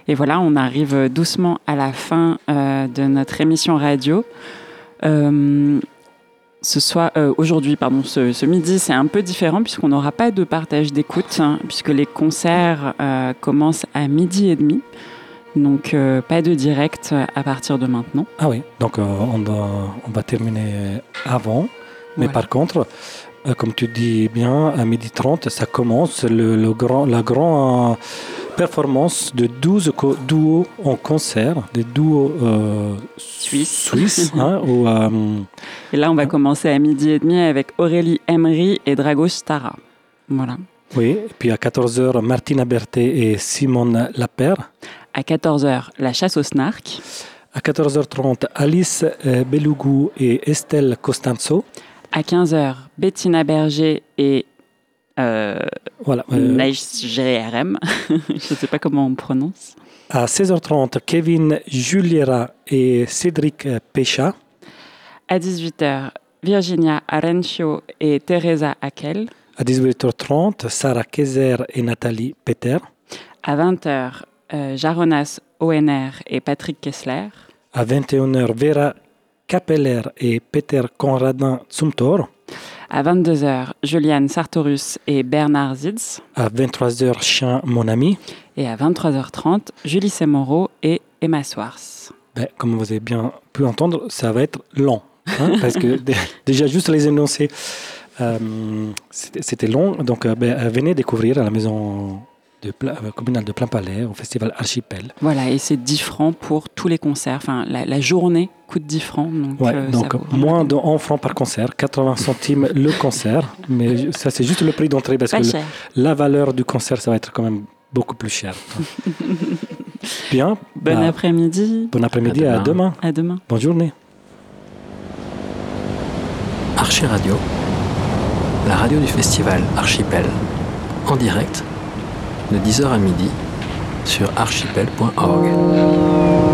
Et voilà, on arrive doucement à la fin de notre émission radio. Aujourd'hui, ce midi, c'est un peu différent puisqu'on n'aura pas de partage d'écoute, puisque les concerts commencent à 12h30. Donc, pas de direct à partir de maintenant. Ah oui, donc on va terminer avant. Mais par contre, comme tu dis bien, à 12h30, ça commence la grande performance de 12 duos en concert, des duos suisses. Et là, on va commencer à 12h30 avec Aurélie Emery et Dragos Stara. Voilà. Oui, et puis à 14h, Martina Berthet et Simone Lapère. À 14h, La chasse au snark. À 14h30, Alice Belougou et Estelle Costanzo. À 15h, Bettina Berger et Naïs GRM. Je ne sais pas comment on prononce. À 16h30, Kevin Juliera et Cédric Pécha. À 18h, Virginia Arencio et Teresa Akel. À 18h30, Sarah Kaiser et Nathalie Peter. À 20h, Jaronas ONR et Patrick Kessler. À 21h, Vera Capeller et Peter Conradin Zumthor. À 22h, Juliane Sartorus et Bernard Zitz. À 23h, Chien Mon Ami. Et à 23h30, Julie Semoro et Emma Swars. Comme vous avez bien pu entendre, ça va être long. Parce que déjà, juste les énoncer, c'était long. Donc, venez découvrir à la maison communale de Plainpalais, au festival Archipel. Voilà, et c'est 10 francs pour tous les concerts. Enfin, la journée coûte 10 francs. Donc moins de 1 franc par concert, 80 centimes le concert. Mais ça, c'est juste le prix d'entrée parce que la valeur du concert, ça va être quand même beaucoup plus cher. Bien. Bon après-midi. Bon après-midi, à demain. À demain. Bonne journée. Archi Radio, la radio du festival Archipel, en direct, de 10h à midi, sur archipel.org.